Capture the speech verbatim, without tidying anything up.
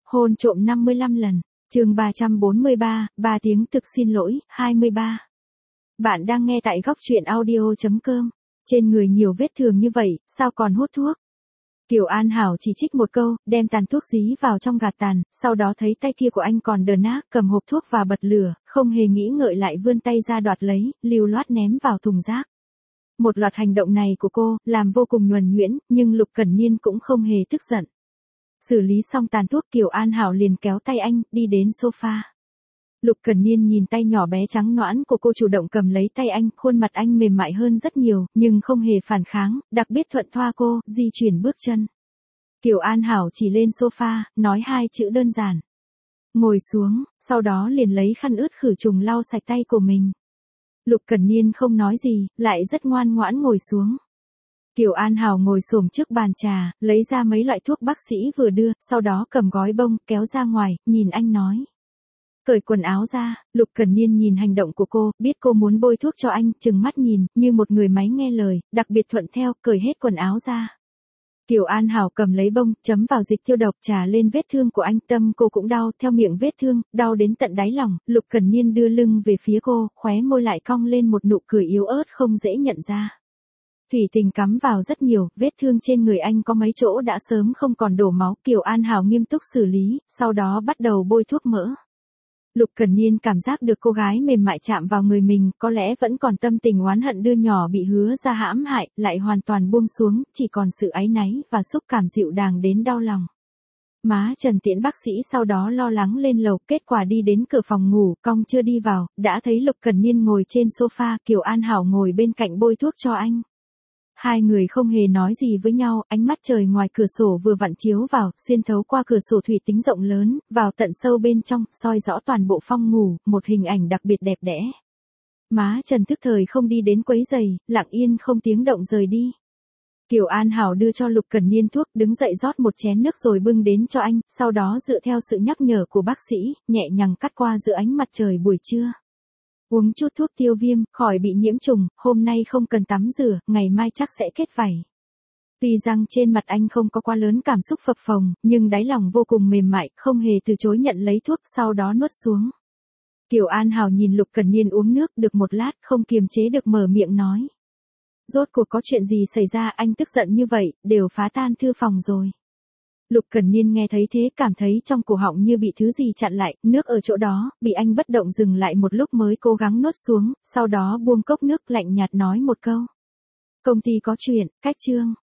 Hôn trộm năm mươi lăm lần. Chương ba trăm bốn mươi ba, ba tiếng thực xin lỗi, hai mươi ba. Bạn đang nghe tại góc truyện audio chấm com. Trên người nhiều vết thương như vậy, sao còn hút thuốc? Kiều An Hảo chỉ trích một câu, đem tàn thuốc dí vào trong gạt tàn, sau đó thấy tay kia của anh còn đờ nát, cầm hộp thuốc và bật lửa, không hề nghĩ ngợi lại vươn tay ra đoạt lấy, lưu loát ném vào thùng rác. Một loạt hành động này của cô, làm vô cùng nhuần nhuyễn, nhưng Lục Cẩn Niên cũng không hề tức giận. Xử lý xong tàn thuốc, Kiều An Hảo liền kéo tay anh, đi đến sofa. Lục Cẩn Niên nhìn tay nhỏ bé trắng nõn của cô chủ động cầm lấy tay anh, khuôn mặt anh mềm mại hơn rất nhiều, nhưng không hề phản kháng, đặc biệt thuận thoa cô, di chuyển bước chân. Kiều An Hảo chỉ lên sofa, nói hai chữ đơn giản. Ngồi xuống, sau đó liền lấy khăn ướt khử trùng lau sạch tay của mình. Lục Cẩn Niên không nói gì, lại rất ngoan ngoãn ngồi xuống. Kiều An Hảo ngồi xổm trước bàn trà, lấy ra mấy loại thuốc bác sĩ vừa đưa, sau đó cầm gói bông, kéo ra ngoài, nhìn anh nói. Cởi quần áo ra. Lục Cẩn Niên nhìn hành động của cô, biết cô muốn bôi thuốc cho anh, trừng mắt nhìn, như một người máy nghe lời, đặc biệt thuận theo, cởi hết quần áo ra. Kiều An Hảo cầm lấy bông, chấm vào dịch tiêu độc trà lên vết thương của anh, tâm cô cũng đau, theo miệng vết thương, đau đến tận đáy lòng. Lục Cẩn Niên đưa lưng về phía cô, khóe môi lại cong lên một nụ cười yếu ớt không dễ nhận ra. Thủy tình cắm vào rất nhiều, vết thương trên người anh có mấy chỗ đã sớm không còn đổ máu. Kiều An Hảo nghiêm túc xử lý, sau đó bắt đầu bôi thuốc mỡ. Lục Cẩn Niên cảm giác được cô gái mềm mại chạm vào người mình, có lẽ vẫn còn tâm tình oán hận đứa nhỏ bị Hứa ra hãm hại, lại hoàn toàn buông xuống, chỉ còn sự áy náy và xúc cảm dịu dàng đến đau lòng. Má Trần tiễn bác sĩ sau đó lo lắng lên lầu, kết quả đi đến cửa phòng ngủ, cong chưa đi vào, đã thấy Lục Cẩn Niên ngồi trên sofa, Kiều An Hảo ngồi bên cạnh bôi thuốc cho anh. Hai người không hề nói gì với nhau, ánh mắt trời ngoài cửa sổ vừa vặn chiếu vào, xuyên thấu qua cửa sổ thủy tính rộng lớn, vào tận sâu bên trong, soi rõ toàn bộ phòng ngủ, một hình ảnh đặc biệt đẹp đẽ. Má Trần thức thời không đi đến quấy giày, lặng yên không tiếng động rời đi. Kiều An Hảo đưa cho Lục Cẩn Niên thuốc, đứng dậy rót một chén nước rồi bưng đến cho anh, sau đó dựa theo sự nhắc nhở của bác sĩ, nhẹ nhàng cắt qua giữa ánh mặt trời buổi trưa. Uống chút thuốc tiêu viêm, khỏi bị nhiễm trùng, hôm nay không cần tắm rửa, ngày mai chắc sẽ kết vảy. Tuy rằng trên mặt anh không có quá lớn cảm xúc phập phồng, nhưng đáy lòng vô cùng mềm mại, không hề từ chối nhận lấy thuốc, sau đó nuốt xuống. Kiều An Hảo nhìn Lục Cẩn Niên uống nước được một lát, không kiềm chế được mở miệng nói. Rốt cuộc có chuyện gì xảy ra, anh tức giận như vậy, đều phá tan thư phòng rồi. Lục Cẩn Niên nghe thấy thế, cảm thấy trong cổ họng như bị thứ gì chặn lại, nước ở chỗ đó, bị anh bất động dừng lại một lúc mới cố gắng nuốt xuống, sau đó buông cốc nước lạnh nhạt nói một câu. Công ty có chuyện, cách chương.